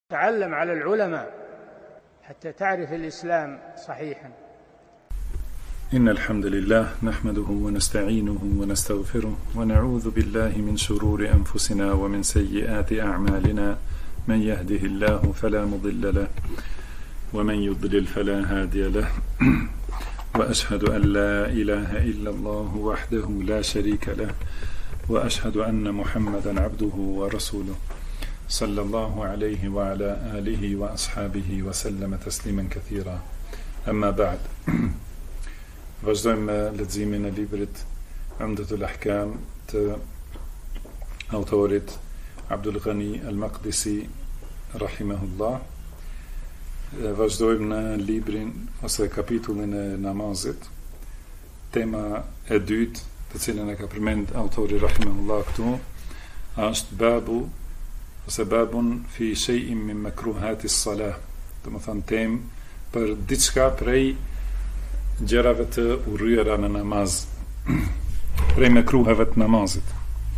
تعلم على العلماء حتى تعرف الإسلام صحيحا. إن الحمد لله نحمده ونستعينه ونستغفره ونعوذ بالله من شرور أنفسنا ومن سيئات أعمالنا. من يهده الله فلا مضل له ومن يضلل فلا هادي له وأشهد أن لا إله إلا الله وحده لا شريك له وأشهد أن محمدا عبده ورسوله صلى الله عليه وعلى آله وأصحابه وسلم تسليما كثيرا. أما بعد. Vazhdojmë me leximin e librit Umdatul Ahkam të autorit Abdul Ghani Al-Maqdisi rahimahullah. Vazhdojmë në librin ose kapitullin e namazit. Tema e dytë, të cilën e ka përmend autori rahimahullah këtu, është babu ose babun fi shay'in min makruhati s-salah. Domethënë temë për diçka prej gjërave të urryera në namaz, prej mekruheve të namazit.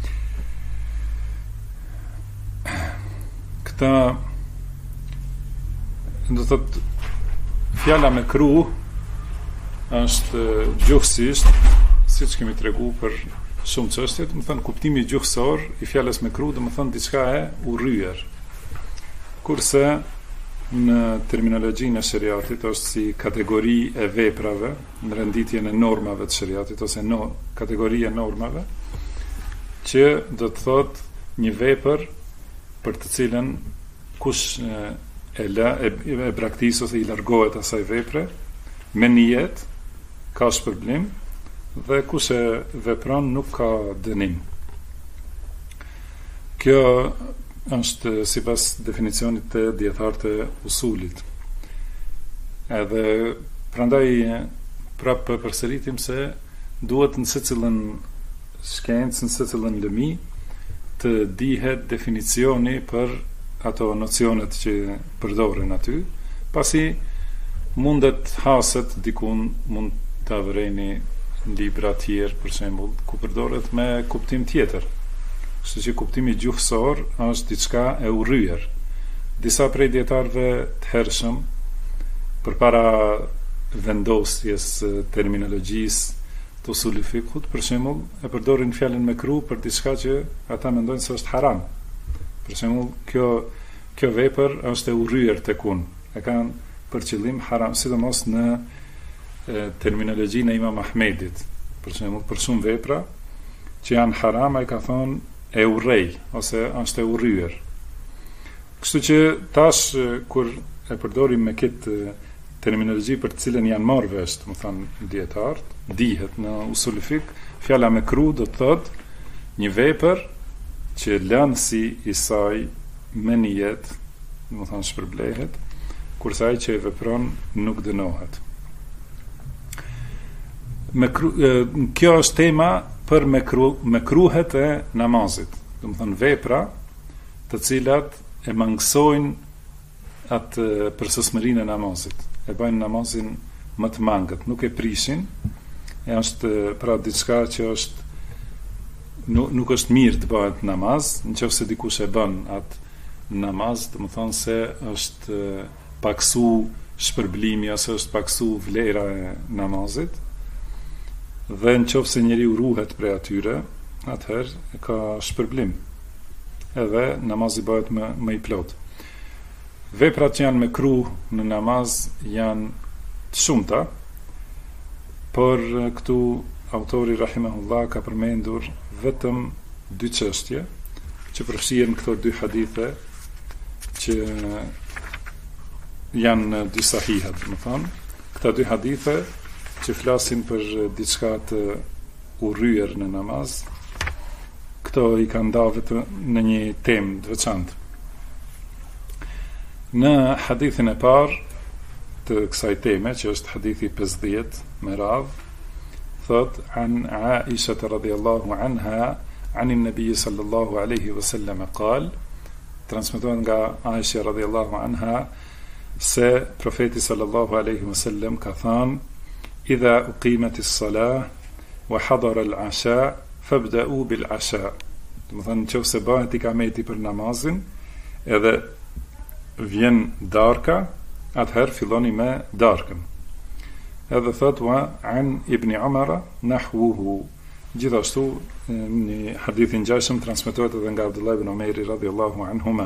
Këta do thotë fjala mekruh është gjuhësisht, siç kemi treguar për shumë çështje, do të thënë kuptimi gjuhësor i fjalës mekruh do të thënë diçka e urryer. Kurse në terminologjinë e shariatit është si kategori e veprave në renditjen e normave të shariatit ose kategori e normave, që do të thotë një vepër për të cilën kush e braktis ose i largohet asaj vepre me nijet ka shpërblim dhe kush e vepron nuk ka dënim. Kjo është sipas definicionit të dietarëve të usulit. Edhe prandaj prapë përsëritim se duhet në secilën shkencë, në secilën lëmi të dihet definicioni për ato nocionet që përdoren aty, pasi mundet haset dikun mund ta vërejni në libra tjerë për shembull ku përdoret me kuptim tjetër. Kështu që kuptimi gjuhësor është diçka e urryer. Disa prej dietarëve të hershëm përpara vendosjes terminologjisë të usulit fikut, për shembull, e përdorin fjalën mekruh për diçka që ata mendojnë se është haram. Për shembull, kjo vepër është e urryer tek unë. E kanë për qëllim haram, sidomos në terminologjinë e Imam Ahmedit. Për shembull, për shumë vepra që janë haram, ai ka thonë e urrej ose është e urryer. Kështu që tash kur e përdorim me këtë terminologji për të cilën janë marrë vesh, domethënë dietarët, dihet në usul fik, fjala mekruh do të thotë një vepër që lëndsi i saj me nijet, domethënë shpërblehet, kurse ai që e vepron nuk dënohet. Kjo është tema për mekruhet e namazit, do të thënë vepra të cilat e mangësojnë atë përsosmërinë e namazit, e bëjnë namazin më të mangët, nuk e prishin, e është pra diçka që është nuk është mirë të bëhet namaz, nëse dikush e bën atë namaz, do të thonë se është paksu shpërblimi ose është paksu vlera e namazit. Dhe në qoftë se njeriu ruhet prej atyre, atëherë ka shpërblim. Edhe namazi bëhet më i plot. Veprat që janë mekruh në namaz janë të shumta, por këtu autori rahimahullah ka përmendur vetëm dy çështje që përfshihen këto dy hadithe që janë dy sahiha, domethënë, këta dy hadithe që flasin për diçka të urryer në namaz, këto i kanë ndarë në një temë të veçantë. Në hadithin e parë të kësaj teme, që është hadithi 50 me radhë, thot an Aisha radhiyallahu anha an an-nabi sallallahu alaihi wasallam qal, transmetohet nga Aisha radhiyallahu anha se profeti sallallahu alaihi wasallam ka thënë: Idha uqimatis salah wa hadara al-asha fabda'u bil-asha. Do të thonë nëse bëhet ikameti për namazin, edhe vjen darka, atëherë filloni me darkën. Edhe thot wa an ibn Umar nahwuhu. Gjithashtu një hadith i ngjashëm transmetohet edhe nga Abdullah ibn Umeri radhiyallahu anhuma.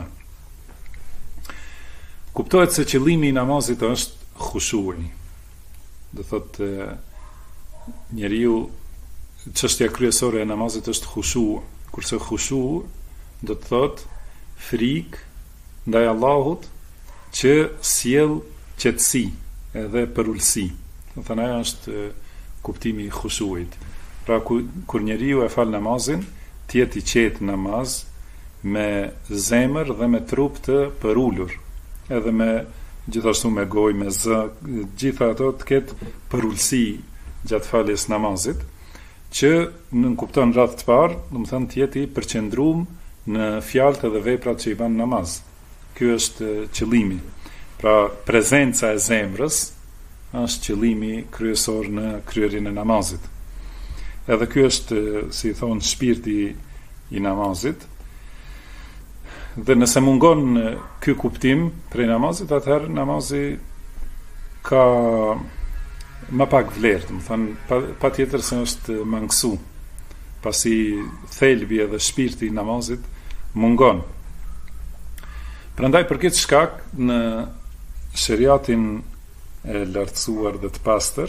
Kuptohet se qëllimi i namazit është khushu'i. Do thot njeriu, çështja kryesore e namazit është khushu', kurse khushu' do të thot frikë ndaj Allahut që sjell qetësi edhe përulësi. Do thënë ajo është kuptimi i khushu'it. Pra kur njeriu e fal namazin, të jetë i qetë namaz me zemër dhe me trup të përulur, edhe me gjithashtu me gojë, me zë, gjitha ato të ketë përulësi gjatë faljes namazit, që në kupton radhë të parë, do të thënë të jetë i përqendruar në fjalët dhe veprat që i bën namaz. Ky është qëllimi. Pra prezenca e zemrës është qëllimi kryesor në kryerjen e namazit. Edhe ky është, si thon, shpirti i namazit. Dhe nëse mungon ky kuptim prej namazit, atëherë namazi ka më pak vlerë, do të thënë patjetër se është mangësu, pasi thelbi edhe shpirti i namazit mungon. Prandaj për këtë shkak në sheriatin e lartësuar dhe të pastër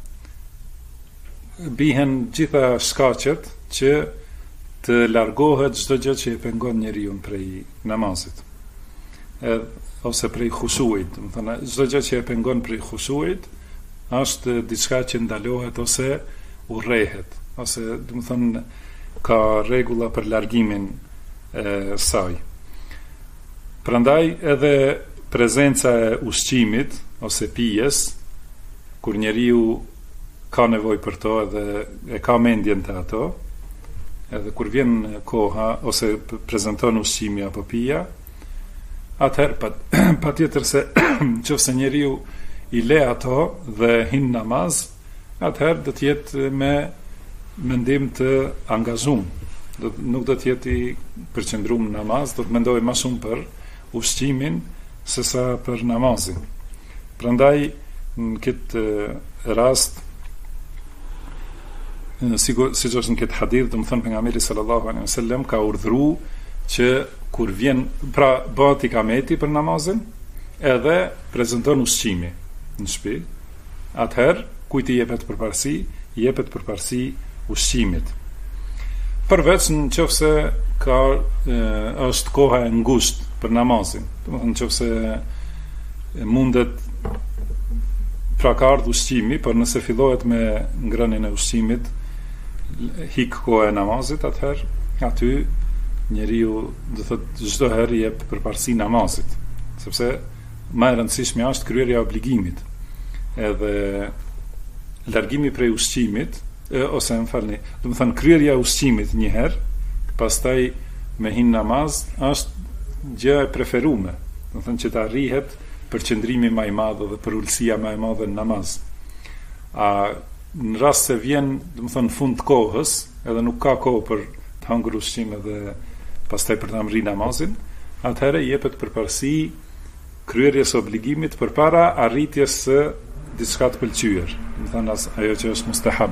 bihen gjitha shkaqet që të largohet çdo gjë që e pengon njeriu prej namazit. Ose prej khushuit, do të thënë çdo gjë që e pengon prej khushuit është diçka që ndalohet ose urrehet, ose do të thënë ka rregulla për largimin e saj. Prandaj edhe prezenca e ushqimit ose pijes, kur njeriu ka nevojë për to edhe e ka mendjen të ato, edhe kur vjen koha ose prezanton ushqimi apo pija, atëherë patjetër se nëse njeriu i le ato dhe hin namaz, atëherë do të jetë me mendim të angazhuar. Nuk do të jetë i përqendruar në namaz, do të mendojë më shumë për ushqimin sesa për namazin. Prandaj në këtë rast, siç është në këtë hadith, do të thonë pejgamberi sallallahu alaihi wasallam ka urdhëruar që kur vjen, pra bëhet ikameti për namazin, edhe prezanton ushqimi në shtëpi, atëherë kujt i jepet përparësi? I jepet përparësi ushqimit. Përveç nëse ka është koha e ngushtë për namazin. Domethënë nëse mundet pra ka ardhur ushqimi, por nëse fillohet me ngrënien e ushqimit, hik koha e namazit, atëherë aty njeriu do thotë çdo herë jep përparësi namazit, sepse më e rëndësishme është kryerja e obligimit. Edhe largimi prej ushqimit, ose më falni, do të thënë kryerja e ushqimit një herë, pastaj me hin namaz është gjë e preferuar. Do të thënë që të arrihet përqendrimi më i madh dhe përulësia më e madhe në namaz. Në rast se vjen, do të thënë fund kohës, edhe nuk ka kohë për të hangër ushqim edhe pastaj për të amri namazin, atëherë jepet përparësi kryerjes së obligimit përpara arritjes së diçka të pëlqyer, do të thënë ajo që është mustahab.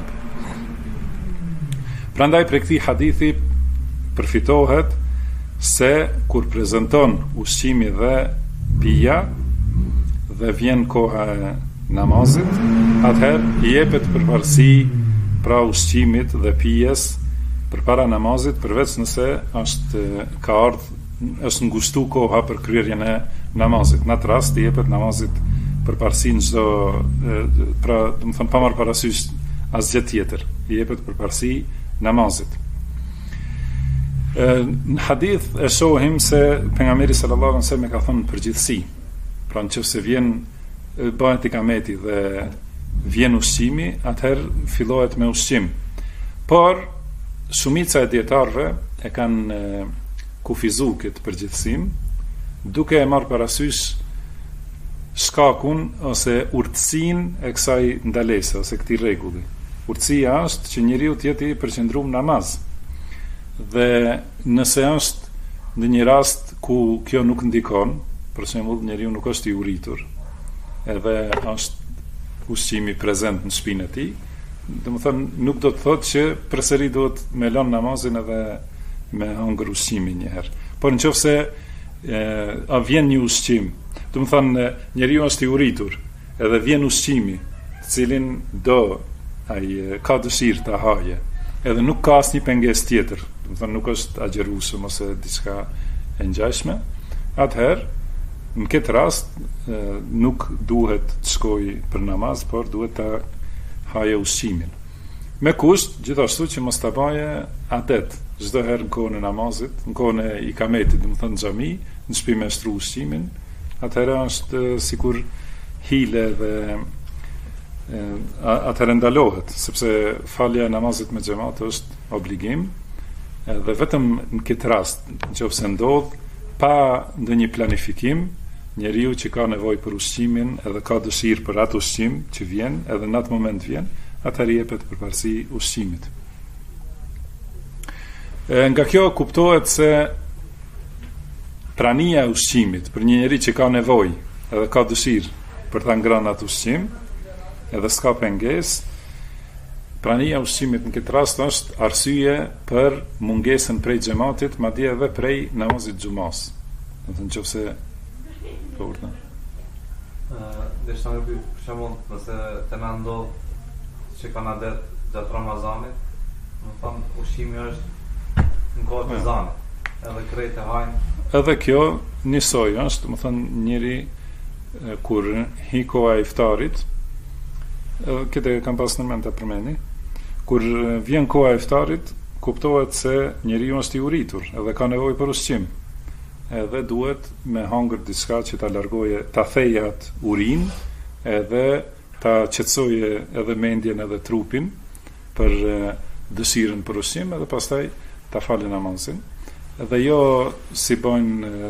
Prandaj për këtij hadithi përfitohet se kur prezanton ushqimi dhe pija dhe vjen koha e namazit, atëherë i jepet përparësi pra ushqimit dhe pijes përpara namazit, përveç nëse është ngushtu koha për kryerjen e namazit. Në atë rast i jepet namazit përparësi në çdo, pra, do të thënë pa marrë parasysh asgjë tjetër. I jepet përparësi namazit. Në hadith e shohim se pejgamberi sallallahu alaihi wasallam ka thënë përgjithësi. Pra nëse vjen bëhet ikameti dhe vjen ushqimi, atëherë fillohet me ushqim. Por shumica e dietarëve e kanë kufizuar këtë përgjithësim, duke e marrë parasysh shkakun ose urtësinë e kësaj ndalese ose këtij rregulli. Urtësia është që njeriu të jetë i përqendruar në namaz. Dhe nëse është në një rast ku kjo nuk ndikon, për shembull, njeriu nuk është i uritur, edhe është ushqimi prezent në shtëpinë e tij, domethënë nuk do të thotë që përsëri duhet me lënë namazin edhe me hëngër ushqimin një herë. Por nëse a vjen një ushqim, domethënë njeriu është i uritur, edhe vjen ushqimi, cilin do ai ka dëshirë ta haje, edhe nuk ka asnjë pengesë tjetër, domethënë nuk është agjerueshëm ose diçka e ngjashme, atëherë në këtë rast nuk duhet të shkojë për namaz, por duhet ta haje ushqimin. Me kusht gjithashtu që mos ta baje adet çdo herë në kohën e namazit, në kohën e ikametit, domethënë në xhami, në shtëpi me shtru ushqimin, atëherë është sikur hile dhe atëherë ndalohet, sepse falja e namazit me xhamat është obligim, dhe vetëm në këtë rast, nëse ndodh pa ndonjë planifikim, njeriu që ka nevojë për ushqimin edhe ka dëshirë për atë ushqim që vjen, edhe në atë moment vjen, atëherë jepet përparësi ushqimit. Nga kjo kuptohet se prania e ushqimit për një njeri që ka nevojë edhe ka dëshirë për ta ngrënë atë ushqim, edhe s'ka pengesë, prania e ushqimit në këtë rast është arsye për mungesën prej xhamatit, madje edhe prej namazit xumas. Do të thonë nëse po urna. Dhe shtë në për shembull, nëse të na ndodh që kanë adet gjatë Ramazanit, më thonë ushqimi është në kohë të zanit, edhe krejt e hajnë. Edhe kjo njësoj është, më thonë njëri kur hi koha e iftarit, këtë kam pas në mend të përmeni, kur vjen koha e iftarit, kuptohet se njeriu është i uritur, edhe ka nevojë për ushqim, edhe duhet me hangër diçka që ta largoje, ta thejë atë urin, edhe ta qetësoje edhe mendjen edhe trupin për dëshirën për ushqim, edhe pastaj ta falë namazin. Edhe jo si bojnë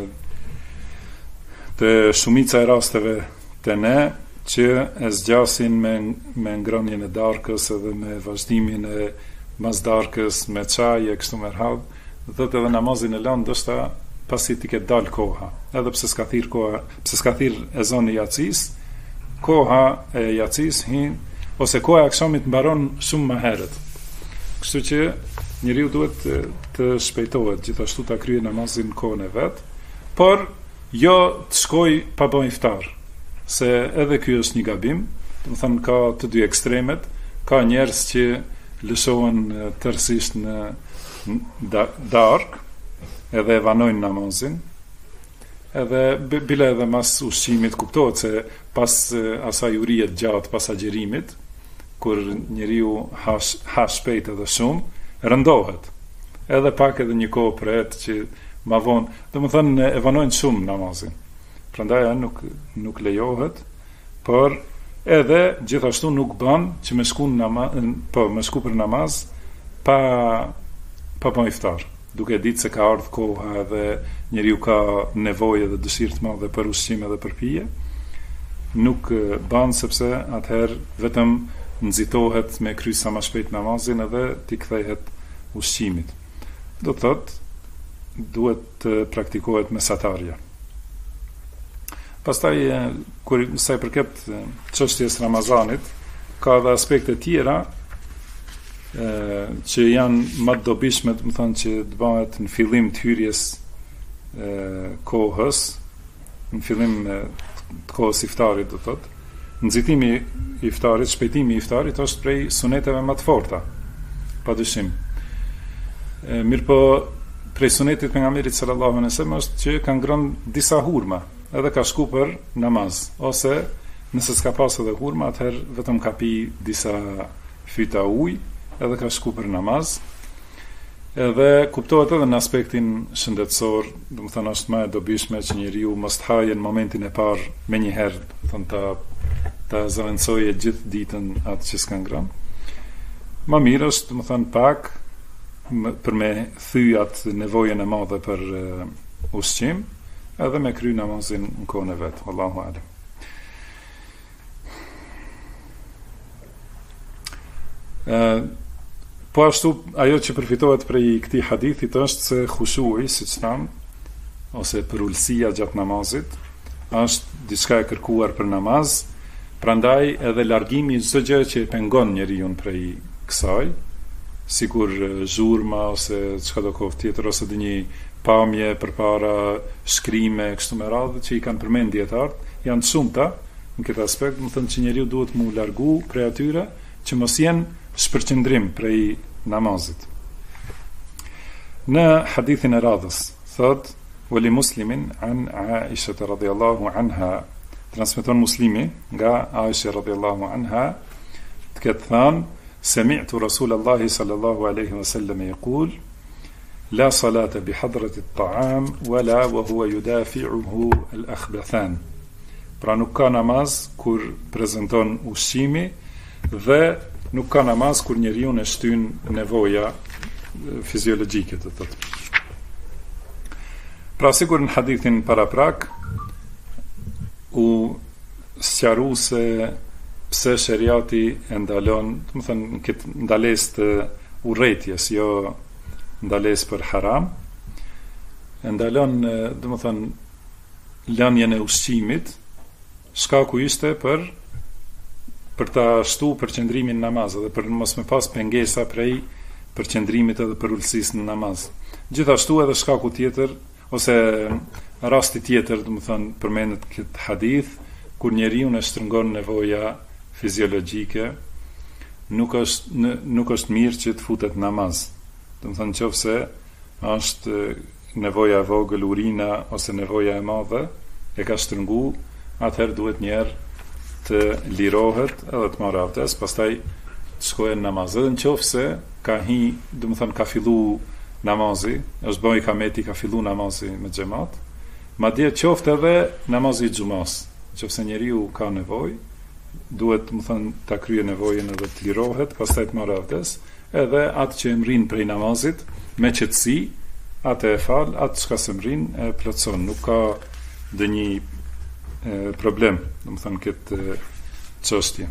të shumica e rasteve të ne, që e zgjasin me ngrënien e darkës edhe me vazhdimin e mazdarkës me çaj e kështu me radhë, dhe edhe namazin e lënë ndoshta pasi t'i ketë dalë koha, edhe pse s'ka thirr koha, pse s'ka thirr ezani i yacis, koha e yacis hin ose koha e akşamit mbaron shumë më herët. Kështu që njeriu duhet të shpejtohet gjithashtu ta kryejë namazin në kohën e vet, por jo të shkoj pa bën iftar, se edhe ky është një gabim, do të thënë ka të dy ekstremet, ka njerëz që lëshohen tërësisht në darkë, edhe vanojnë namazin, edhe bile edhe mas ushqimit kuptohet se pas asaj urijet gjatë pas agjerimit, kur njeriu ha shpejt edhe shumë, rëndohet. Edhe pak edhe një kohë pret që ma vonë, domethënë e vanojnë shumë namazin. Prandaj nuk lejohet, por edhe gjithashtu nuk bën që me shku për namaz pa bën iftar, duke ditë se ka ardhur koha edhe njeriu ka nevojë dhe dëshirë të madhe për ushqim edhe për pije, nuk bën sepse atëherë vetëm nxitohet me kry sa më shpejt namazin edhe t'i kthehet ushqimit. Do të thotë duhet të praktikohet mesatarja. Pastaj kur sa i përket çështjes Ramazanit, ka edhe aspekte tjera që janë më të dobishme, më thonë që të bëhet në fillim të hyrjes kohës, në fillim të kohës iftarit, do thotë. Nxitimi i iftarit, shpejtimi i iftarit është prej suneteve më të forta, padyshim. Mirëpo prej sunetit pejgamberit sallallahu alejhi wasallam është që kanë ngrënë disa hurma, edhe ka shku për namaz, ose nëse s'ka pas edhe hurma, atëherë vetëm ka pi disa fyta ujë, edhe ka shku për namaz, edhe kuptohet edhe në aspektin shëndetësor, do të thënë është më e dobishme që njeriu mos të hajë në momentin e parë me një herë, do të thënë ta zëvendësojë gjithë ditën atë që s'ka ngrënë. Më mirë është, do të thënë pak për me thyë atë nevojën e madhe për ushqim, edhe me kry namazin në kohën e vet. Allahu alem. Po ashtu, ajo që përfitohet prej këtij hadithit është se khushui, siç tham, ose përullësia gjatë namazit, është diçka e kërkuar për namaz, prandaj edhe largimi çdo gjë që e pengon njeriu prej kësaj, sikur zhurma ose çka do kohë tjetër ose një pamje përpara shkrime kështu me radhë që i kanë përmend dietarët, janë të shumta në këtë aspekt, më thënë që njeriu duhet mu largu prej atyre që mos jenë shpërqendrim prej namazit. Në hadithin e radhës thot Wali Muslimin an Aisha radhiyallahu anha, transmeton Muslimi nga Aisha radhiyallahu anha, të ketë thënë sami'tu Rasulallahi sallallahu alaihi wasallam yaqul la salata bi hadrati at-ta'am wala wa huwa yudafi'uhu al-akhbathan. Pra nuk ka namaz kur prezanton ushqimi dhe nuk ka namaz kur njeriu e shtyn nevoja fiziologjike, të thotë. Pra sigur në hadithin paraprak u sqaru se pse sheriati e ndalon, do të thënë këtë ndalesë të urrëties, jo ndalesë për haram, e ndalon, do të thënë lënien e ushqimit, shkaku ishte për ta shtu përqendrimin në namaz dhe për mos me pas pengesa prej përqendrimit edhe për ulësisë në namaz. Gjithashtu edhe shkaku tjetër ose rasti tjetër, do të thënë përmendet këtë hadith, kur njeriu e shtrëngon nevoja fiziologjike, nuk është mirë që të futet namaz. Do të thënë nëse është nevoja e vogël, urina ose nevoja e madhe e ka shtrëngu, atëherë duhet njerë të lirohet edhe të marrë abdes, pastaj të shkojë në namaz. Edhe nëse ka do të thënë ka fillu namazi, është bëj kameti, ka fillu namazi me xhamat, madje qoftë edhe namazi i xumas, nëse njeriu ka nevojë, duhet të thënë ta kryejë nevojën edhe të lirohet, pastaj të marrë abdes, edhe atë që emrin prej namazit me qetësi, atë e fal, atë çka semrin e plotson, nuk ka ndonjë problem, do të thënë këtë çështje.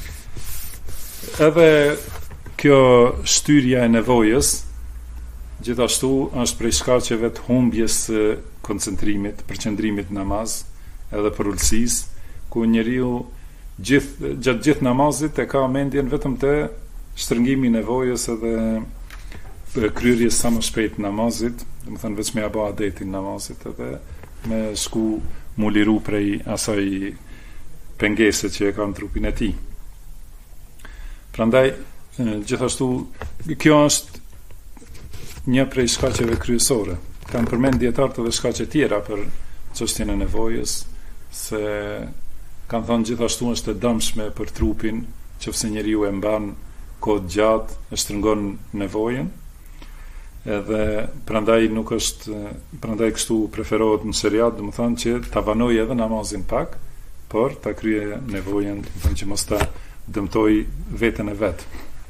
Edhe kjo shtyrja e nevojës gjithashtu është prej shkaqeve të humbjes së koncentrimit, përqendrimit në namaz, edhe për ulësisë, ku njeriu gjatë gjithë namazit e ka mendjen vetëm te shtrëngimi i nevojës edhe kryerjes sa më shpejt namazit, do të thënë vetëm ja bë adetin namazit edhe me shku mu liru prej asaj pengese që e ka në trupin e tij. Prandaj gjithashtu kjo është një prej shkaqeve kryesore. Kanë përmend dietarët edhe shkaqe tjera për çështjen e nevojës, se kanë thënë gjithashtu është e dëmshme për trupin, nëse njeriu e mban kohë gjatë, e shtrëngon nevojën, edhe prandaj nuk është, prandaj kështu preferohet në sheriat, do të thonë që ta vanojë edhe namazin pak, por ta kryejë nevojën, do të thonë që mos ta dëmtoj veten e vet.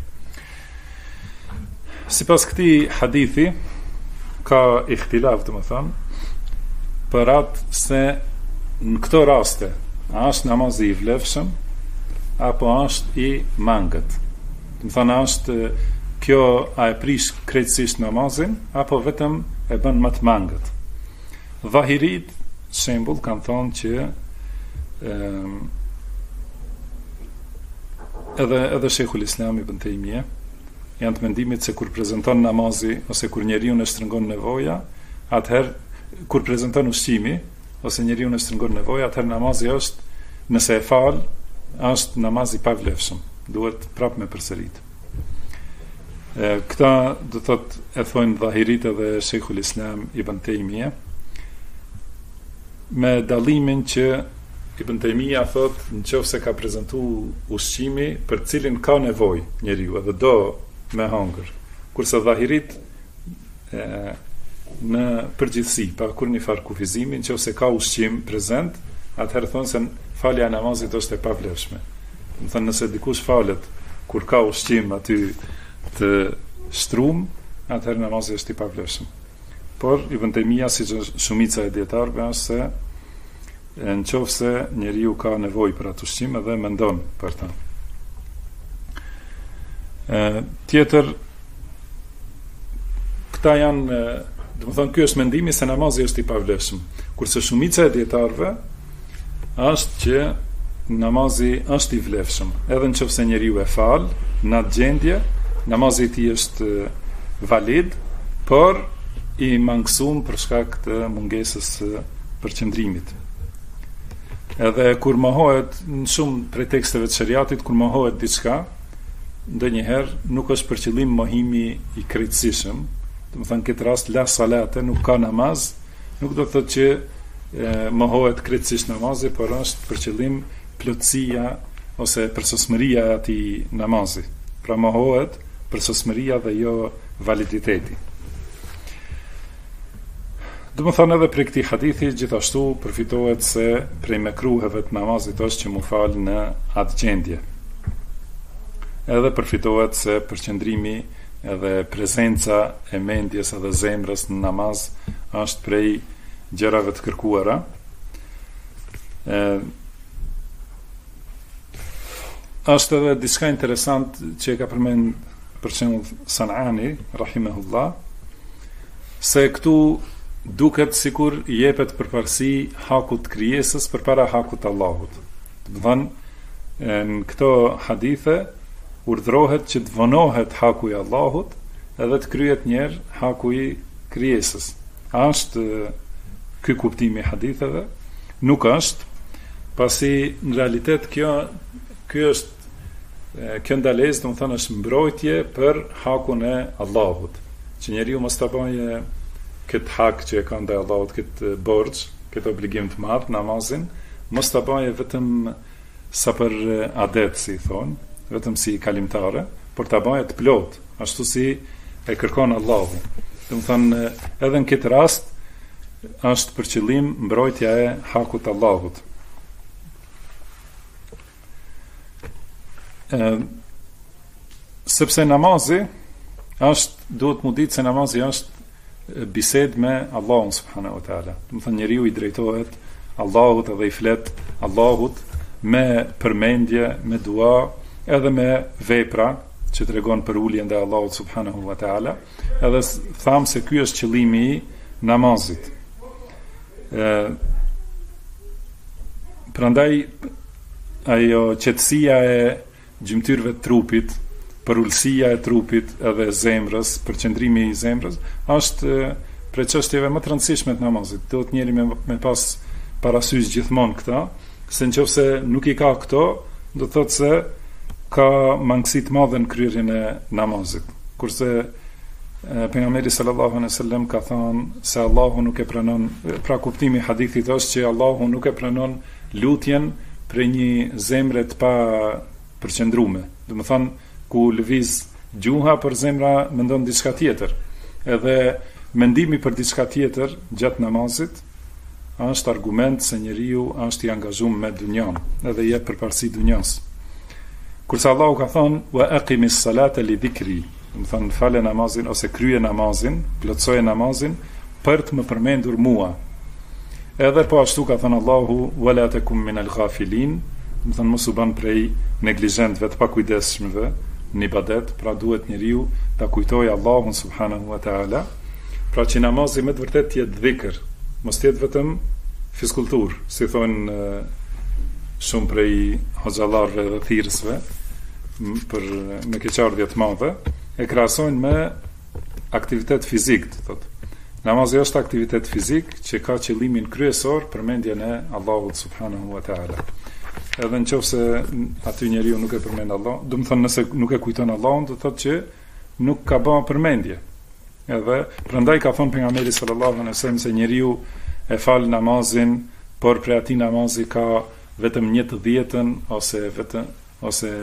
Sipas këtij hadithi ka ihtilaf, do të thonë, për atë se në këto raste a është namazi i vlefshëm apo është i mangët. Do të thonë është kjo a e prish krejtësisht namazin apo vetëm e bën më të mangët. Dhahirit shembull kanë thonë që edhe Sheikhul Islam Ibn Taymija janë të mendimit se kur prezanton namazi ose kur njeriu e shtrëngon nevoja, atëherë kur prezanton ushqimi ose njeriu e shtrëngon nevoja, atëherë namazi është, nëse e fal, është namazi pa vlefshëm, duhet prapë me përsërit. Këta do thot e thojnë dhahirit edhe Sheikhul Islam Ibn Taymija, me dallimin që Ibn Taymija thot nëse ka prezantuar ushqimi për cilin ka nevojë njeriu edhe do me hangër, kurse dhahirit në përgjithësi pa kur një farë kufizimi, nëse ka ushqim prezent, atëherë thonë se falja e namazit është e pavlefshme. Do të thënë nëse dikush falet kur ka ushqim aty të shtrum, atëherë namazi është i pavlefshëm. Por Ibn Taymija, siç shumica e dietarëve, është se nëse njeriu ka nevojë për atë ushqim edhe mendon për ta. Tjetër, këta janë, do të thonë ky është mendimi se namazi është i pavlefshëm, kurse shumica e dietarëve është që namazi është i vlefshëm. Edhe nëse njeriu e fal në atë gjendje, namazi i tij është valid, por i mangësuar për shkak të mungesës së përqendrimit. Edhe kur mohohet në shumë prej teksteve të shariatit, kur mohohet diçka, ndonjëherë nuk është për qëllim mohimi i krejtësishëm. Domethënë këtë rast la salate, nuk ka namaz, nuk do të thotë që mohohet krejtësisht namazi, por është për qëllim plotësia ose përsosmëria e atij namazi. Pra mohohet përsosmëria dhe jo validiteti. Do më thonë edhe prej këtij hadithi, gjithashtu përfitohet se prej mekruheve të namazit është që mu falë në atë gjendje. Edhe përfitohet se përqendrimi edhe prezenca e mendjes edhe zemrës në namaz është prej gjërave të kërkuara. Është edhe diçka interesant që e ka përmend për shembull Sanani, rahimahullah, se këtu duket sikur i jepet përparësi hakut krijesës përpara hakut Allahut. Do të thonë, në këto hadithe urdhërohet që të vonohet haku i Allahut edhe të kryhet një herë haku i krijesës. A është ky kuptimi i haditheve? Nuk është, pasi në realitet kjo ndalesë, do të thonë, është mbrojtje për hakun e Allahut, që njeriu mos ta bëjë këtë hak që e ka ndaj Allahut, këtë borxh, këtë obligim të madh, namazin, mos ta bëjë vetëm sa për adet, si thonë, vetëm si kalimtare, por ta bëjë të plot, ashtu si e kërkon Allahu. Do të thonë, edhe në këtë rast është për qëllim mbrojtja e hakut të Allahut. Sepse namazi duhet mu ditë se namazi është bised me Allahun subhanahu wa taala. Do të thonë njeriu i drejtohet Allahut edhe i flet Allahut me përmendje, me dua, edhe me vepra që tregon për uljen ndaj Allahut subhanahu wa taala. Edhe tham se ky është qëllimi i namazit. Prandaj ajo qetësia e gjymtyrëve të trupit, përullësia e trupit edhe zemrës, përqendrimi i zemrës, është prej çështjeve më të rëndësishme të namazit. Do të njeri me pas parasysh gjithmonë këta, se nëse nuk i ka këto, do të thotë se ka mangësi të mëdha në kryerjen e namazit. Kurse pejgamberi sallallahu alaihi wasallam ka thënë se Allahu nuk e pranon, pra kuptimi i hadithit është që Allahu nuk e pranon lutjen për një zemre të pa përqendruar. Do të thonë, ku lëviz gjuha, për zemra mendon diçka tjetër. Edhe mendimi për diçka tjetër gjatë namazit është argument se njeriu është i angazhuar me dunjan, edhe jep përparësi dunjas. Kurse Allahu ka thonë wa aqimis salata li dhikri, do të thonë fale namazin ose krye namazin, plotësoje namazin për të më përmendur mua. Edhe po ashtu ka thënë Allahu wala takum min al-ghafilin, do të thonë mos u bën prej neglizhentëve, të pakujdesshmëve në ibadet, pra duhet njeriu ta kujtojë Allahun subhanahu wa taala, pra që namazi me të vërtet jetë dhikr, mos jetë vetëm fiskultur, si thonë shumë prej hoxhallarëve dhe thirrësve për me keqardhje të madhe, e krahasojnë me aktivitet fizik, thotë. Namazi është aktivitet fizik që ka qëllimin kryesor përmendjen e Allahut subhanahu wa taala. Edhe nëse aty njeriu nuk e përmend Allah, do të thonë nëse nuk e kujton Allahun, do thotë që nuk ka bën përmendje. Edhe prandaj ka thënë pejgamberi sallallahu alaihi wasallam se njeriu e fal namazin, por për atij namazi ka vetëm 1/10 ose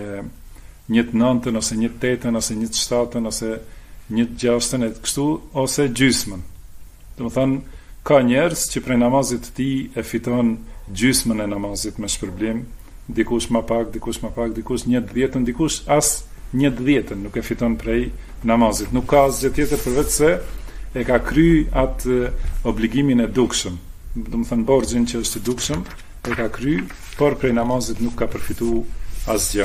1/9 ose 1/8 ose 1/7 ose 1/6 e kështu ose gjysmën. Do të thonë ka njerëz që prej namazit të tij e fiton gjysmën e namazit me shpërblim, dikush më pak, dikush 1/10, dikush as 1/10 nuk e fiton prej namazit. Nuk ka asgjë tjetër përveç se e ka kry atë obligimin e dukshëm. Do të thënë borxhin që është i dukshëm e ka kry, por prej namazit nuk ka përfituar asgjë.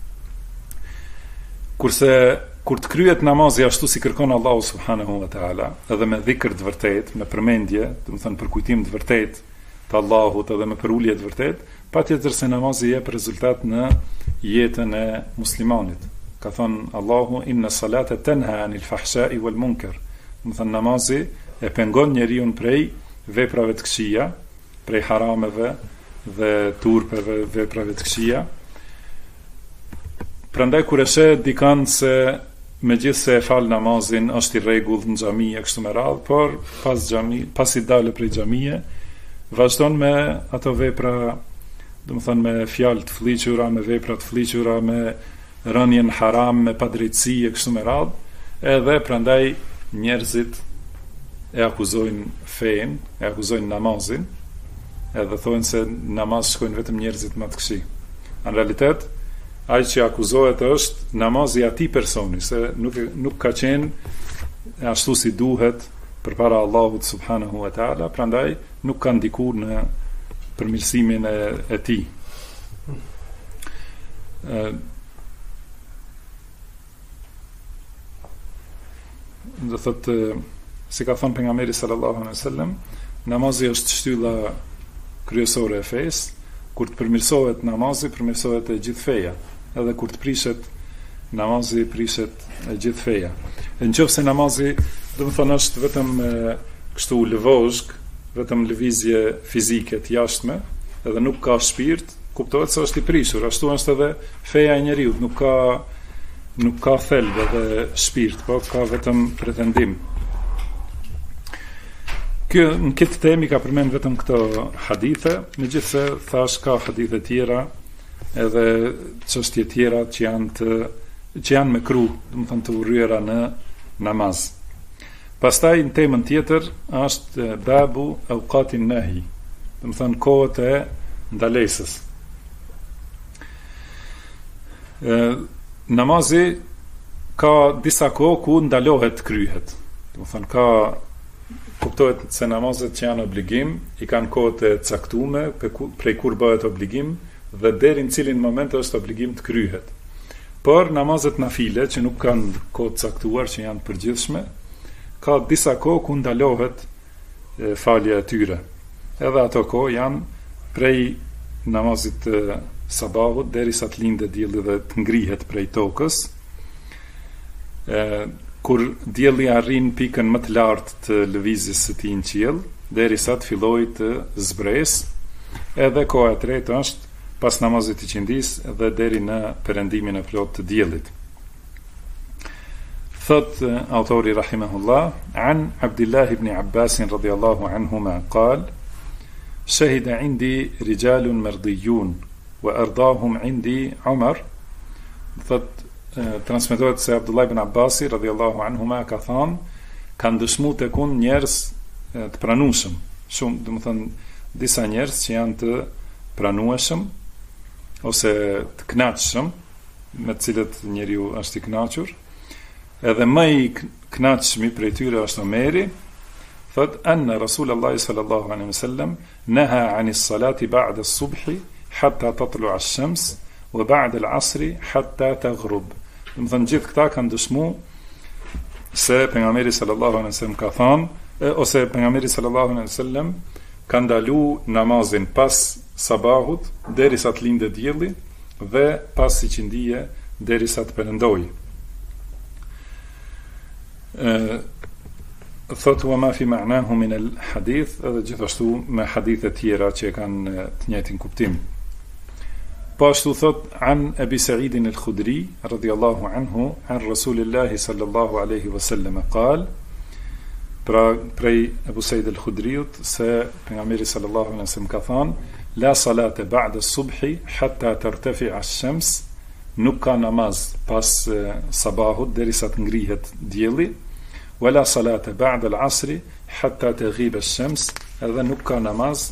Kurse kur të kryhet namazi ashtu si kërkon Allahu subhanahu wa taala, edhe me dhikr të vërtet, me përmendje, do të thënë për kujtim të vërtet, të Allahut edhe me përulje të vërtet, patjetër se namazi jep rezultat në jetën e muslimanit. Ka thënë Allahu inna salata tanha anil fahsha'i wal munkar. Do të thënë namazi e pengon njeriu prej veprave të këqija, prej harameve dhe turpeve, veprave të këqija. Prandaj kur e sheh dikan se megjithse e fal namazin është i rregullt në xhami e kështu me radhë, por pasi dalë prej xhamie, vazhdon me ato vepra, do të thënë me fjalë të fllihura, me vepra të fllihura, me rënien haram, me padrejtësi e kështu me radhë, edhe prandaj njerëzit e akuzojnë fen, e akuzojnë namazin, edhe thonë se namaz shkojnë vetëm njerëzit më të këqij. Në realitet, ai që akuzohet është namazi i atij personi, se nuk ka qenë ashtu si duhet përpara Allahut subhanahu wa taala, prandaj nuk ka ndikuar në përmirësimin e tij. Do thotë, si ka thënë pejgamberi sallallahu alaihi wasallam, namazi është shtylla kryesore e fesë. Kur të përmirësohet namazi, përmirësohet e gjithë feja. Edhe kur të prishet namazi, prishet e gjithë feja. Nëse namazi, do të thonë, është vetëm kështu lëvozhg, vetëm lëvizje fizike të jashtme, edhe nuk ka shpirt, kuptohet se është i prishur. Ashtu është edhe feja e njeriut, nuk ka thelb edhe shpirt, po ka vetëm pretendim. Në këtë temi ka përmend vetëm këto hadithe, megjithse thash ka hadithe tjera edhe çështje tjera që janë me kru, do të thonë të urryera në namaz. Pastaj në temën tjetër është babu awqatin nahi, do të thonë kohët e ndalesës. Namazi ka disa kohë ku ndalohet kryhet. Do të thonë kuptohet se namazet që janë obligim i kanë kohët e caktuar prej kur bëhet obligim dhe deri në cilin moment është obligim të kryhet. Por namazet nafile që nuk kanë kohë të caktuar, që janë përgjithshme, ka disa kohë ku ndalohet falja e tyre. Edhe ato kohë janë prej namazit të sabahut derisa të lindë dielli dhe të ngrihet prej tokës. Kur dielli arrin pikën më të lartë të lëvizjes së tij në qiell, derisa të fillojë të zbresë, edhe koha e tretë është pas namazit të qindis dhe deri në perëndimin e plot të diellit. Thot autori rahimahullah, an Abdullah ibn Abbas radhiyallahu anhuma qal, shahida indi rijalun mardiyun wa ardahum indi Umar. Thot transmetohet se Abdullah ibn Abbasi radhiyallahu anhuma ka thënë, kanë dëshmuar tek unë njerëz të pranueshëm, shumë, do të thënë disa njerëz që janë të pranueshëm ose të kënaqshëm, me të cilët njeriu është i kënaqur. Edhe më i kënaqshmi prej tyre është Omeri. Thot anna Rasulullah sallallahu alaihi wasallam naha anis salati ba'da as-subhi hatta tatlu'a ash-shams wa ba'da al-'asri hatta taghrub. Do të thënë gjithë këta kanë dëshmuar se pejgamberi sallallahu alaihi wasallam ka thënë, ose pejgamberi sallallahu alaihi wasallam ka ndaluar namazin pas sabahut derisa të lindë dielli dhe pas siqindie derisa të perëndojë. Thotë wa ma fi ma'nahu min al-hadith, edhe gjithashtu me hadithe tjera që kanë të njëjtin kuptim. Po ashtu thot an Abi Sa'id al-Khudri radhiyallahu anhu an Rasulillah sallallahu alaihi wasallam qal, prej Abu Sa'id al-Khudriut se pejgamberi sallallahu alaihi wasallam ka thënë, la salata ba'da as-subhi hatta tartafi'a ash-shams, nuk ka namaz pas sabahut derisa të ngrihet dielli, wala salata ba'da al-'asri hatta taghiba ash-shams, edhe nuk ka namaz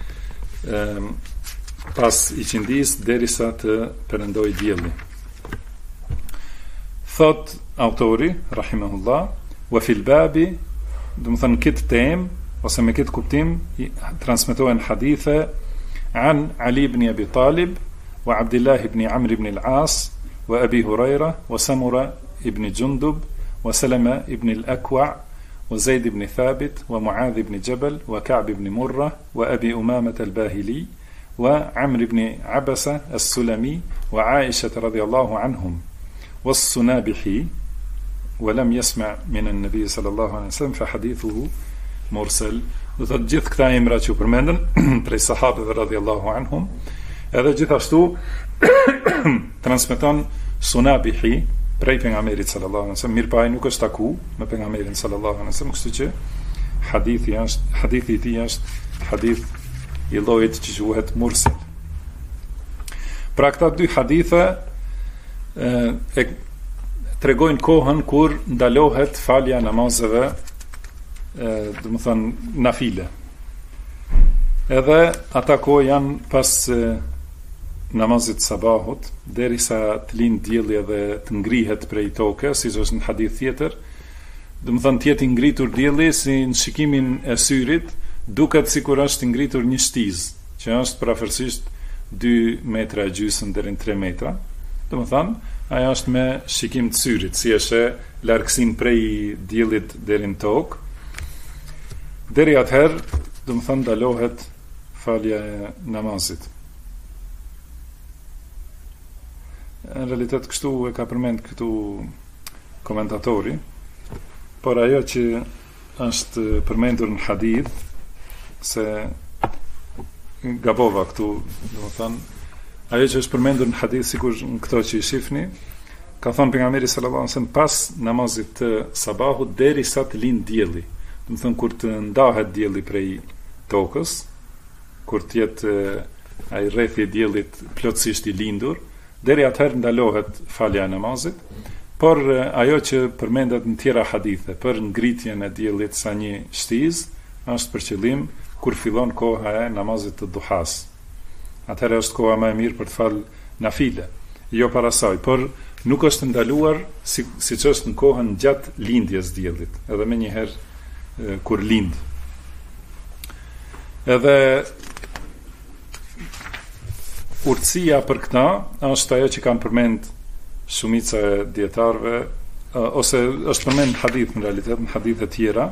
pas i qindis derisa të perëndoj dielli. Thot autori rahimahullah, wa fil babi, do të thënë këtë temë ose me këtë kuptim transmetohen hadithe an Ali ibn Abi Talib wa Abdullah ibn Amr ibn al-As wa Abi Huraira wa Samura ibn Jundub wa Salama ibn al-Akwa وزيد بن ثابت ومعاذ بن جبل وكعب بن مرة وأبي أمامة الباهلي وعمر بن عبسة السلمي وعائشة رضي الله عنهم والسنابحي ولم يسمع من النبي صلى الله عليه وسلم فحديثه mursal. Do të gjithë këta emra që u përmendën prej sahabëve radhiyallahu anhum, edhe gjithashtu transmeton Sunabihi prej pejgamberit sallallahu alaihi wasallam, mirëpa ai nuk është taku me pejgamberin sallallahu alaihi wasallam, kështu që hadithi i tij është hadith i llojit që quhet mursal. Pra këta dy hadithe e tregojnë kohën kur ndalohet falja namazeve, do të thënë nafile. Edhe ata kohë janë pas namazit sabahut, derisa të lind dielli edhe të ngrihet prej tokës, siç është në hadith tjetër, do të thënë të jetë i ngritur dielli si në shikimin e syrit, duket sikur është i ngritur një shtiz, që është prafërsisht 2 metra e gjysmë deri në 3 metra. Do të thënë, ajo është me shikim të syrit, si është largësinë prej diellit deri në tokë. Deri atëherë, do të thënë, ndalohet falja e namazit. Në realitet kështu e ka përmend këtu komentatori, por ajo që është përmendur në hadith, se gabova këtu, do të thënë, ajo që është përmendur në hadith, sikur në këto që i shifni, ka thënë pejgamberi sallallahu alajhi wasallam pas namazit të sabahut derisa të lind dielli. Do të thënë kur të ndahet dielli prej tokës, kur të jetë ai rrethi i diellit plotësisht i lindur, deri atëherë ndalohet falja e namazit. Por ajo që përmendet në tjera hadithe për ngritjen e diellit sa një shtiz, është për qëllim kur fillon koha e namazit të duhas. Atëherë është koha më e mirë për të fal nafile, jo para saj, por nuk është ndaluar siç është në kohën gjatë lindjes diellit, edhe më njëherë kur lind. Edhe urtësia për këta është ajo që kanë përmend shumica e dietarëve, ose është përmend hadith në realitet, në hadithe tjera,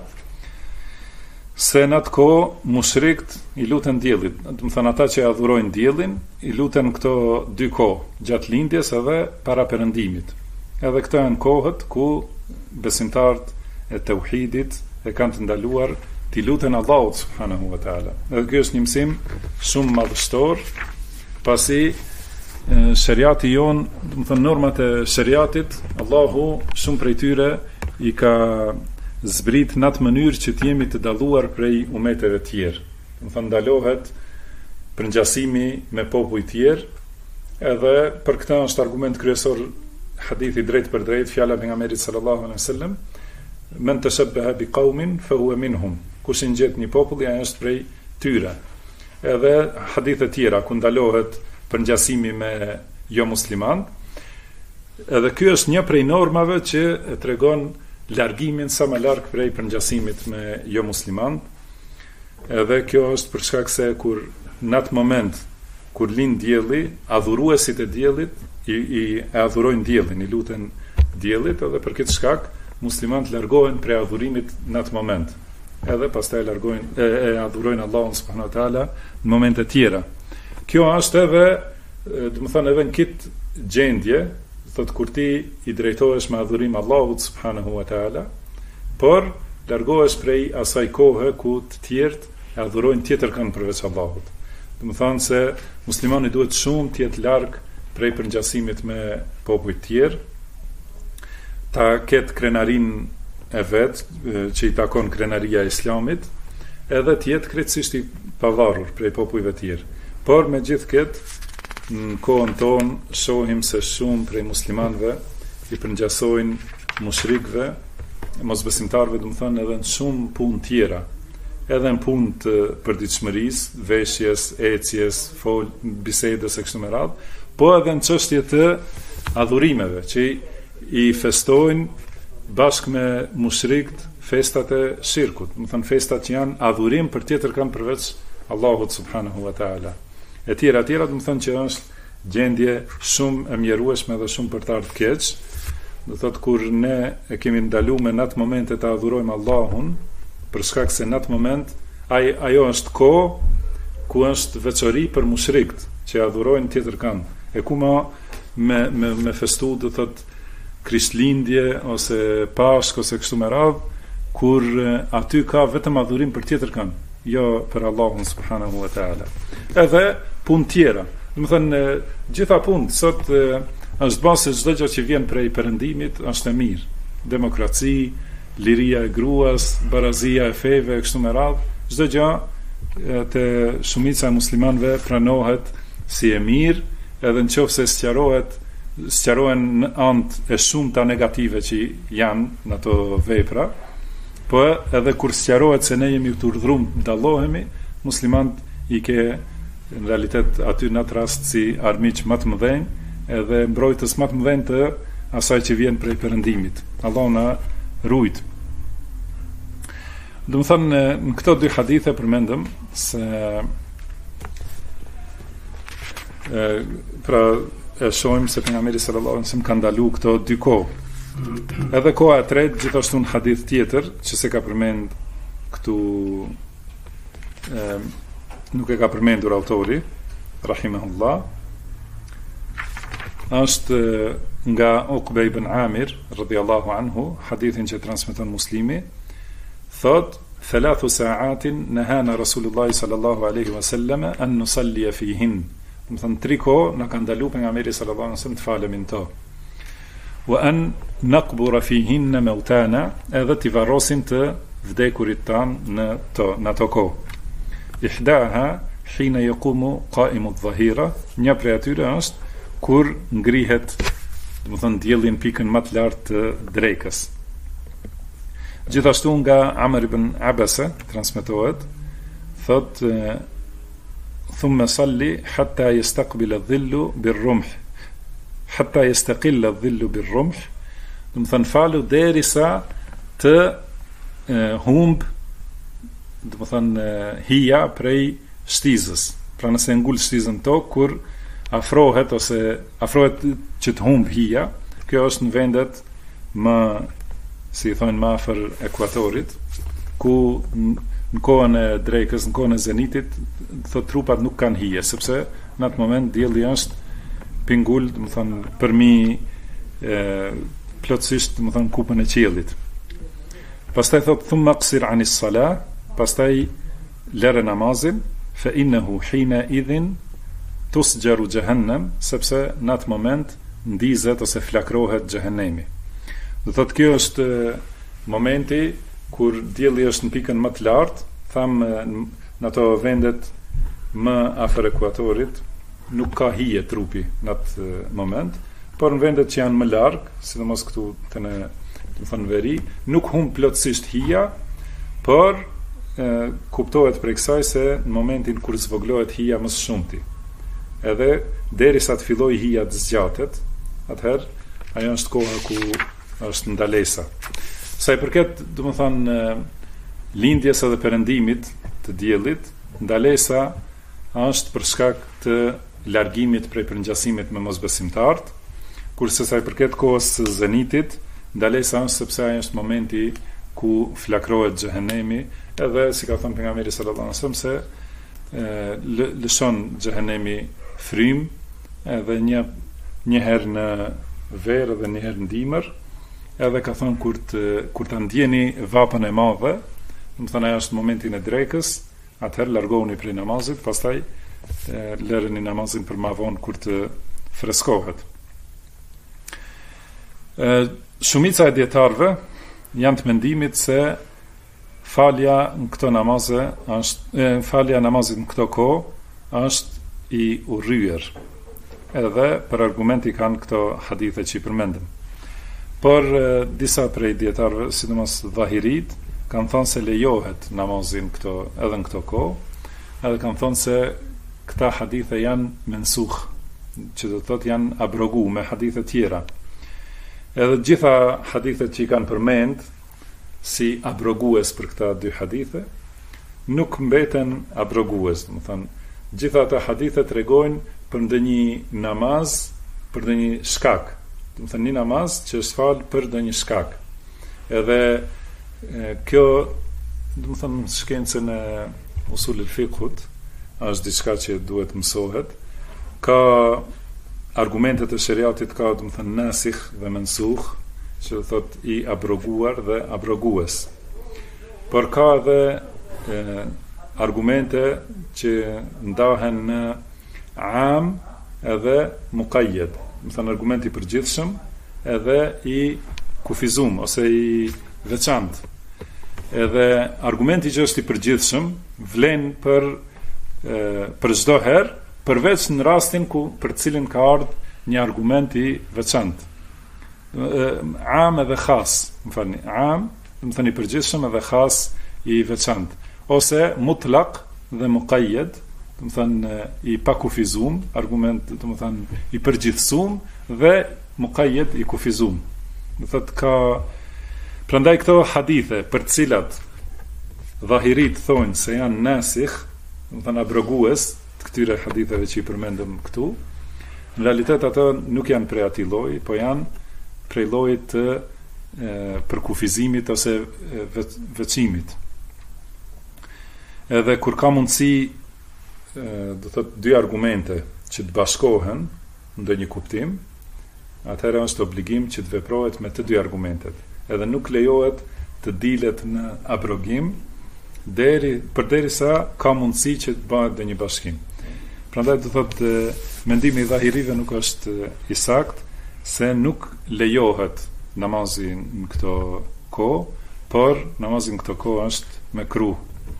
se në atë kohë mushrikët i luten diellit, do të thënë ata që adhurojnë diellin, i luten këto 2 kohë, gjatë lindjes edhe para perëndimit. Edhe këto janë kohët ku besimtarët e tauhidit e kanë të ndaluar t'i luten Allahut subhanahu wa taala. Edhe ky është një mësim shumë madhështor, pasi shariati jon, do të thënë normat e shariatit, Allahu shumë prej tyre i ka zbrit në atë mënyrë që t'jemi të dalluar prej umeteve tjerë. Do të thënë ndalohet përngjasimi me popuj tjerë, edhe për këtë është argument kryesor hadithi drejt për drejt, fjala e pejgamberit sallallahu alaihi wasallam, men tashabbaha bi qaumin fa huwa minhum. Kush i ngjet një popull, ai është prej tyre. Edhe hadithe tjera ku ndalohet përngjasimi me jo musliman. Edhe ky është një prej normave që tregon largimin sa më larg prej përngjasimit me jo musliman. Edhe kjo është për shkak se kur në atë moment kur lind dielli, adhuruesit e diellit i adhurojnë diellin, i luten diellit, edhe për këtë shkak muslimanët largohen prej adhurimit në atë moment. Edhe pastaj largohen e adhurojnë Allahun subhanahu wa taala në momente tjera. Kjo është edhe, do të thënë edhe në këtë gjendje, thotë kur ti i drejtohesh me adhurim Allahut subhanahu wa taala, por largohesh prej asaj kohe ku të tjerët e adhurojnë tjetër kënd përveç Allahut. Do të thënë se muslimani duhet shumë të jetë larg prej përngjasimit me popull të tjerë, ta ketë krenarin e vetë, që i takon krenaria e islamit, edhe tjetë krejtësisht i pavarur prej popujve tjerë. Por me gjithë këtë, në kohën tonë, shohim se shumë prej muslimanve i përngjasojnë mushrikëve, mosbesimtarëve, do të thënë edhe në shumë punë tjera, edhe në punë të përditshmërisë, veshjes, ecjes, bisedës e kështu me radhë, po edhe në çështje të adhurimeve, që i festojnë bashkë me mushrikët festat e shirkut, do të thënë festat që janë adhurim për tjetër kanë përveç Allahut subhanahu wa taala. E tjera, do të thënë që është gjendje shumë e mjerueshme dhe shumë për të ardhur keq, do thot kur ne e kemi ndaluar në atë moment të adhurojmë Allahun, për shkak se në atë moment ajo është kohë ku është veçori për mushrikët që adhurojnë tjetër kënd. E ku me festu do thot Krishtlindje ose Pashkë ose kështu me radhë, kur aty ka vetëm adhurim për tjetër kënd, jo për Allahun subhanahu wa taala. Edhe punë tjera. Do të thënë gjitha punë sot është bashkë se çdo gjë që vjen prej perëndimit është e mirë. Demokraci, liria e gruas, barazia e feve, kështu me radhë, çdo gjë te shumica e muslimanëve pranohet si e mirë, edhe nëse sqarohen në anë e shumta negative që janë në ato vepra, po edhe kur sqarohet se ne jemi të urdhëruar të dallohemi, muslimanët i ke në realitet aty në atë rast si armiq më të mëdhenj, edhe mbrojtës më të mëdhenj të asaj që vjen prej perëndimit. Allahu na rujt. Do të thënë në këto dy hadithe përmendëm se pra e shohim se pejgamberi sallallahu alaihi wasallam ka ndalu këto dy kohë. Edhe koha e tretë gjithashtu në hadith tjetër që se ka përmend këtu nuk e ka përmendur autori rahimahullah, është nga Uqba ibn Amir radhiyallahu anhu, hadithin që transmeton Muslimi, thot: "Thalathu sa'atin nahana Rasulullah sallallahu alaihi wasallam an nusalli fihin." Do të thënë 3 kohë na ka ndaluar pejgamberi sallallahu alaihi wasallam të falemi to. Wa an naqbura fihin mautana, edhe t'i varrosim të vdekurit tan në ato kohë. Ihdaha hina yaqumu qa'imu adh-dhahira, një prej atyre është kur ngrihet, do të thënë dielli në pikën më të lartë të drekës. Gjithashtu nga Amr ibn Abasa transmetohet, thot: "Thumma salli hatta yastaqbila adh-dhillu bir-rumh." Hatta yastaqilla adh-dhillu bir-rumh, do të thënë falu derisa të humb, do të thënë hija prej shtizës. Pra nëse ngul shtizën tokë, kur afrohet që të humb hija, kjo është në vendet më, si thonë, më afër ekuatorit, ku në kohën e drekës, në kohën e zenitit, thot trupat nuk kanë hije, sepse në atë moment dielli është pingull, do të thënë përmi plotësisht, do të thënë kupën e qiellit. Pastaj thot: "Thumma qsir anis salah", pastaj lere namazin, fa innahu hina idhin tusjaru jahannam, sepse në atë moment ndizet ose flakrohet xhehenemi. Do thotë kjo është momenti kur dielli është në pikën më të lartë, thamë në ato vendet më afër ekuatorit nuk ka hije trupi në atë moment, por në vendet që janë më larg, sidomos këtu në veri, nuk humb plotësisht hija, por kuptohet për kësaj se në momentin kur zvoglohet hija më së shumti, edhe derisa të fillojë hija të zgjatet, atëherë ajo është koha ku është ndalesa. Sa i përket, do të thënë, lindjes edhe perëndimit të diellit, ndalesa është për shkak të largimit prej përngjasimit me mosbesimtarët, kurse sa i përket kohës së zenitit, ndalesa është sepse ai është momenti ku flakrohet xhehenemi, edhe si ka thënë pejgamberi sallallahu alajhi wasallam se lëshon xhehenemi frym, edhe një herë në verë dhe një herë në dimër, edhe ka thënë kur ta ndjeni vapën e madhe, do të thënë ajo është momentin e drekës, atëherë largohuni prej namazit, pastaj lëreni namazin për më vonë kur të freskohet. Shumica e dietarëve janë të mendimit se falja në këto namaze është falja e namazit në këto kohë është i urryer. Edhe për argumenti kanë këto hadithe që i përmendëm. Por disa prej dietarëve, sidomos dhahirit, kanë thënë se lejohet namazin edhe në këto kohë, edhe kanë thënë se këta hadithe janë mensukh, që do të thotë janë abrogu me hadithe tjera. Edhe gjitha hadithet që i kanë përmend si abrogues për këta dy hadithe nuk mbeten abrogues, do të thënë gjitha ata hadithe tregojnë për ndonjë namaz, për ndonjë shkak, do të thënë një namaz që është falë për ndonjë shkak. Edhe kjo, do të thënë shkencën e usul al-fiqhut, është diçka që duhet mësohet. Ka argumentet e shariatit, ka do të thënë nasikh dhe mansukh, që do thot i abroguar dhe abrogues. Por ka edhe argumente që ndahen në am edhe muqayyad, do të thënë argument i përgjithshëm edhe i kufizum ose i veçantë. Edhe argumenti që është i përgjithshëm vlen për çdo herë, përveç në rastin për cilin ka ardhur një argument i veçantë. Am edhe khas, më falni, am, do të thënë i përgjithshëm edhe khas i veçantë, ose mutlaq dhe muqayyad, do të thënë i pakufizum, argument do të thënë i përgjithësum dhe muqayyad i kufizum. Do thotë ka prandaj këto hadithe për të cilat dhahirit thonë se janë nasikh, do të thënë abrogues të këtyre haditheve që i përmendëm këtu, në realitet ato nuk janë prej atij lloji, po janë prej llojit të përkufizimit ose veçimit. Edhe kur ka mundësi, do thotë dy argumente që të bashkohen në ndonjë kuptim, atëherë është obligim që të veprohet me të dy argumentet. Edhe nuk lejohet të dilet në abrogim përderisa ka mundësi që të bëhet dhe një bashkim. Prandaj do thotë mendimi i dhahirive nuk është i saktë, se nuk lejohet namazi në këto kohë, por namazi në këto kohë është mekruh.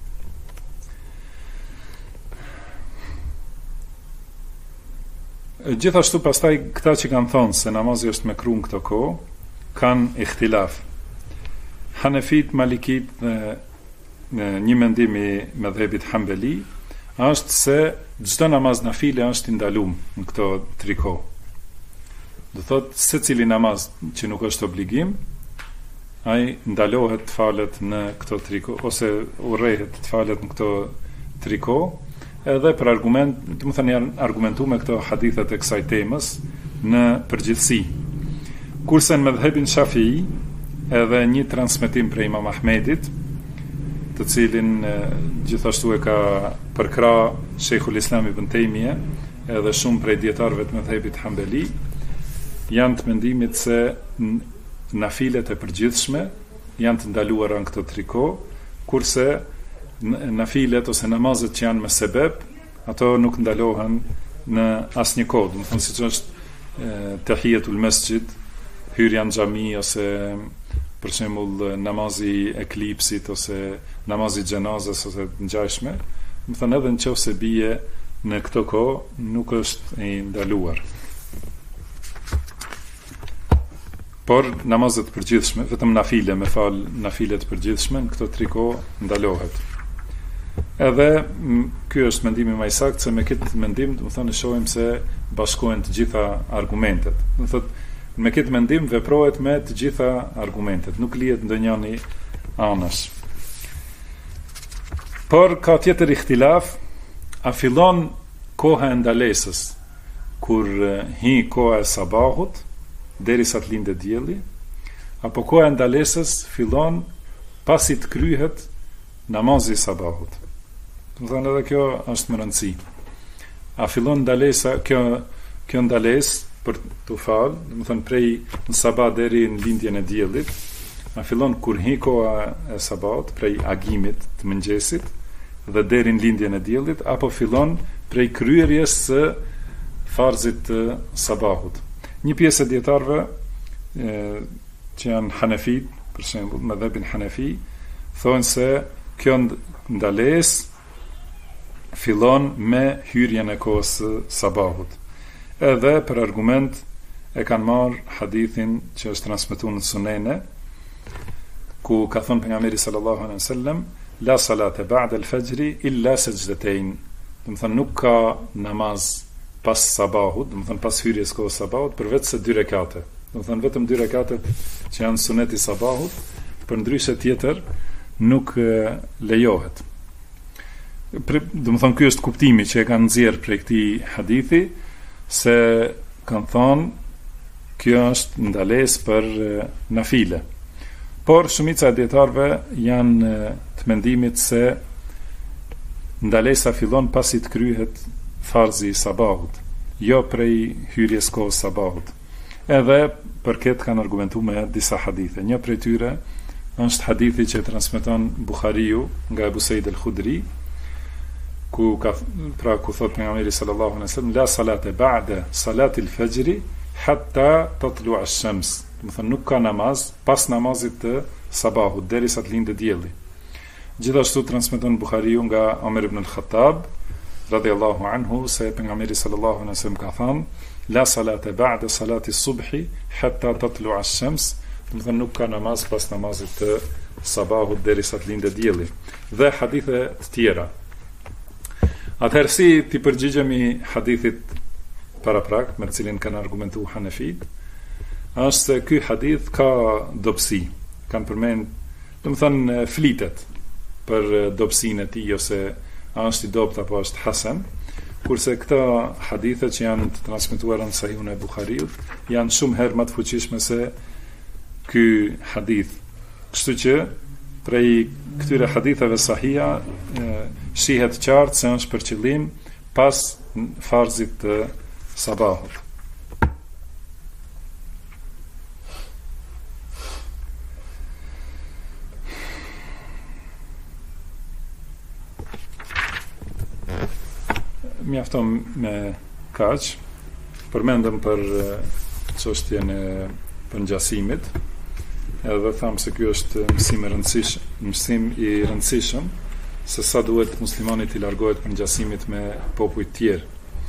Gjithashtu pastaj këta që kanë thonë se namazi është mekruh në këto kohë, kanë ikhtilaf. Hanefit, Malikit dhe një mendim i mëdhebit Hanbeli është se çdo namaz nafile është i ndaluar në këto 3 kohë. Do thotë secili namaz që nuk është obligim, ai ndalohet të falet në këto 3 kohë ose urrehet të falet në këto 3 kohë, edhe për argument, do të thënë janë argumentuar me këto hadithet e kësaj temës në përgjithësi. Kurse në mëdhebin Shafii, edhe një transmetim prej Imam Ahmedit, të cilin gjithashtu e ka përkra Sheikhul Islam Ibn Taymija, edhe shumë prej dietarëve të mëdhebit Hanbeli, janë të mendimit se nafilet e përgjithshme janë të ndaluara në këto 3 kohë, kurse nafilet ose namazet që janë me sebeb, ato nuk ndalohen në asnjë kohë. Do të thonë siç është tahiyatul masjid, hyrja në xhami ose për shembull namazi i eklipsit ose namazi i xhenazës ose të ngjashme, do të thonë edhe nëse bie në këto kohë nuk është i ndaluar. Por namazet përgjithshme, vetëm nafile me fal nafilet përgjithshme në këto 3 kohë ndalohet. Edhe ky është mendimi më i saktë, se me këtë mendim do të thonë shohim se bashkohen të gjitha argumentet. Do thotë me këtë mendim veprohet me të gjitha argumentet, nuk lihet ndonjëri anash. Por ka tjetër ikhtilaf, a fillon koha e ndalesës kur hi koha e sabahut derisa të lindë dielli, apo koha e ndalesës fillon pasi të kryhet namazi i sabahut. Do të thonë edhe kjo është më rëndësi. A fillon ndalesa, kjo ndalesë për të falë, do të thonë prej në sabah deri në lindjen e diellit, a fillon kur hi koha e sabahut, prej agimit të mëngjesit dhe deri në lindjen e diellit, apo fillon prej kryerjes së farzit të sabahut. Një pjesë e dietarëve që janë Hanefit, për shembull, mëdhebin Hanefi, thonë se kjo ndalesë fillon me hyrjen e kohës së sabahut. Edhe për argument e kanë marrë hadithin që është transmetuar në Sunene, ku ka thënë pejgamberi sallallahu alaihi wasallam, la salate ba'da al-fajri illa sajdatayn. Do të thonë nuk ka namaz pas sabahut, do të thonë pas hyrjes kohës sabahut, përveç se 2 rekate. Do të thonë vetëm 2 rekate që janë suneti sabahut, përndryshe tjetër nuk lejohet. Do të thonë ky është kuptimi që e kanë nxjerrë prej këtij hadithi, se kanë thonë Kjo është ndalesë për nafile. Por shumica e dietarëve janë të mendimit se ndalesa fillon pasi të kryhet farzi i sabahut, jo prej hyrjes kohës sabahut. Edhe për këtë kanë argumentuar me disa hadithe. Një prej tyre është hadithi që transmeton Buhariu nga Abu Said al-Khudri, ku thot pejgamberi sallallahu alaihi wasallam la salate ba'da salati al-fajr hatta tatlu' ash-shams. Do thënë nuk ka namaz pas namazit të sabahut derisa të lindë dielli. Gjithashtu transmeton Buhariu nga Omer ibn al-Khattab radhiyallahu anhu se pejgamberi sallallahu alaihi wasallam ka thënë la salate ba'da salati as-subhi hatta tatlu' ash-shams. Do thënë nuk ka namaz pas namazit të sabahut derisa të lindë dielli. Dhe hadithe të tjera. Atëherë si ti përgjigjemi hadithit paraprak me të cilin kanë argumentuar Hanefit, është se ky hadith ka dobësi. Kanë përmend, do të thënë flitet për dobësinë e tij ose a është i dobët apo është hasan, kurse këta hadithe që janë të transmetuara në Sahihun e Buhariut janë shumë herë më të fuqishme se ky hadith. Kështu që prej këtyre haditheve sahiha shihet qartë se është për qëllim pas farzit të sabahut. Mjafton me kaq. Përmendëm për çështjen e përngjasimit. Edhe tham se ky është mësim i rëndësishëm se sa duhet muslimani të largohet përngjasimit me popull të tjerë.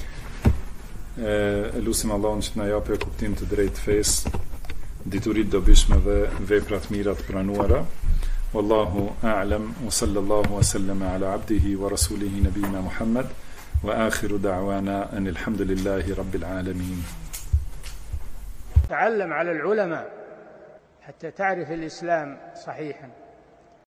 Lutim Allahun që na japë kuptim të drejtë fesë, dituri të dobishme dhe vepra të mira të pranuara. Wallahu a'lam wa sallallahu wa sallama ala abdihi wa rasulihi nabiyina Muhammad wa akhiru da'wana anil hamdulillahi rabbil alamin. تعلم على العلماء حتى تعرف الإسلام صحيحا.